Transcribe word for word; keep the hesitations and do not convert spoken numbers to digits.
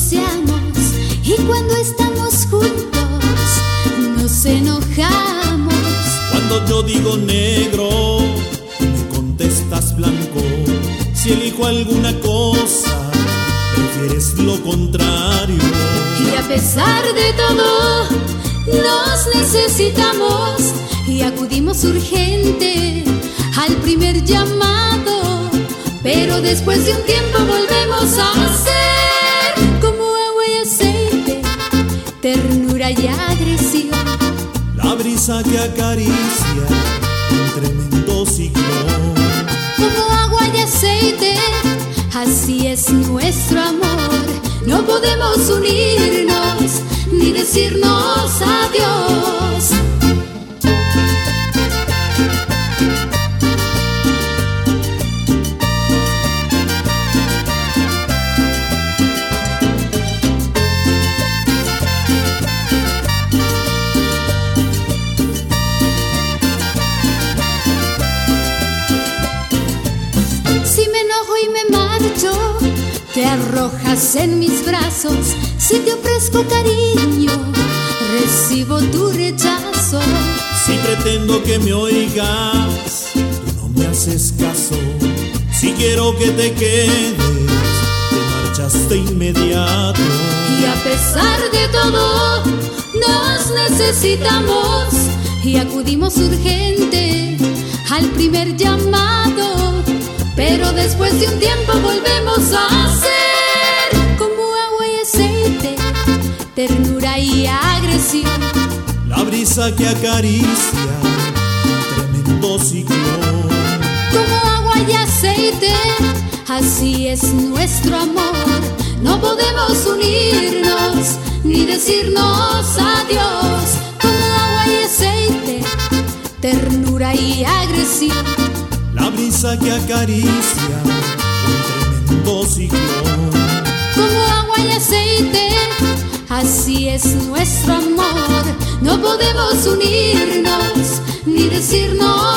divorciamos y cuando estamos juntos nos enojamos. Cuando yo digo negro, me contestas blanco. Si elijo alguna cosa, prefieres lo contrario. Y a pesar de todo, nos necesitamos y acudimos urgente al primer llamado. Pero después de un tiempo volvemos a ser como agua y aceite, ternura y agresión. La brisa que acaricia un tremendo ciclón. Como agua y aceite, así es nuestro amor. No podemos unirnos ni decirnos adiós. Te arrojas en mis brazos, si te ofrezco cariño, recibo tu rechazo. Si pretendo que me oigas, tú no me haces caso. Si quiero que te quedes, te marchas de inmediato. Y a pesar de todo, nos necesitamos y acudimos urgente al primer llamado. Pero después de un tiempo volvemos a ser como agua y aceite, ternura y agresión. La brisa que acaricia un tremendo ciclón. Como agua y aceite, así es nuestro amor. No podemos unirnos ni decirnos adiós. Como agua y aceite, ternura y agresión. La brisa que acaricia un tremendo ciclón. Como agua y aceite, así es nuestro amor. No podemos unirnos ni decirnos